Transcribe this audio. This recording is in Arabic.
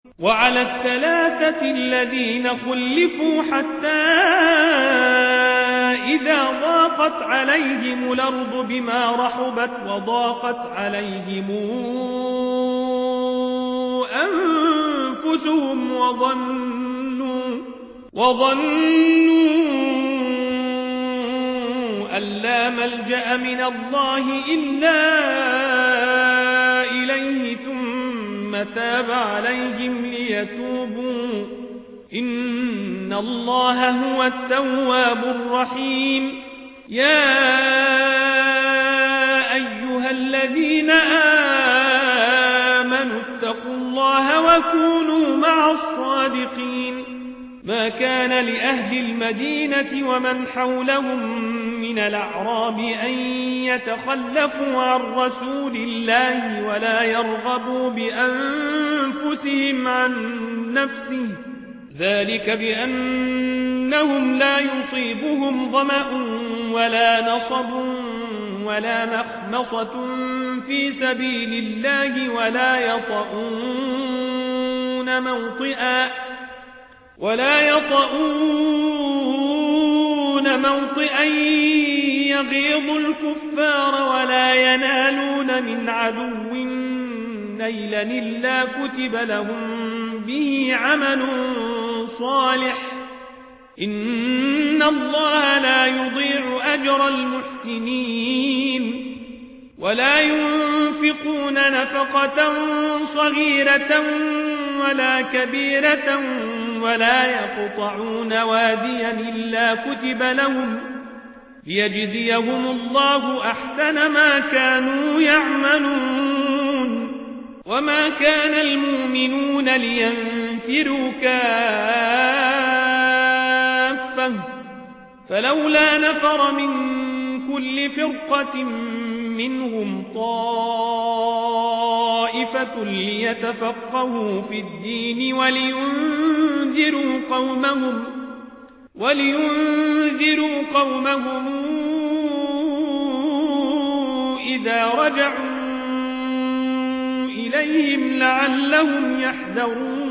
وعلى الثلاثة الذين خلفوا حتى إذا ضاقت عليهم الأرض بما رحبت وضاقت عليهم أنفسهم وظنوا أن لا ملجأ من الله إلا إليه ثم تاب عليهم ليتوبوا إن الله هو التواب الرحيم. يا أيها الذين آمنوا اتقوا الله وكونوا مع الصادقين. ما كان لأهل المدينة ومن حولهم من الأعراب أن يتخلفوا عن رسول الله ولا يرغبوا بأنفسهم عن نفسه ذلك بأنهم لا يصيبهم ظمأ ولا نصب ولا مخمصة في سبيل الله ولا يطؤون موطئا يغيظ الكفار ولا ينالون من عدو نيلا إلا كتب لهم به عمل صالح إن الله لا يضيع أجر المحسنين. ولا ينفقون نفقة صغيرة ولا كبيرة ولا يقطعون واديا إلا كتب لهم ليجزيهم الله أحسن ما كانوا يعملون. وما كان المؤمنون لينفروا كافة فلولا نفر من كل فرقة منهم طائفة ليتفقهوا في الدين ولينذروا قومهم إذا رجعوا إليهم لعلهم يحذرون.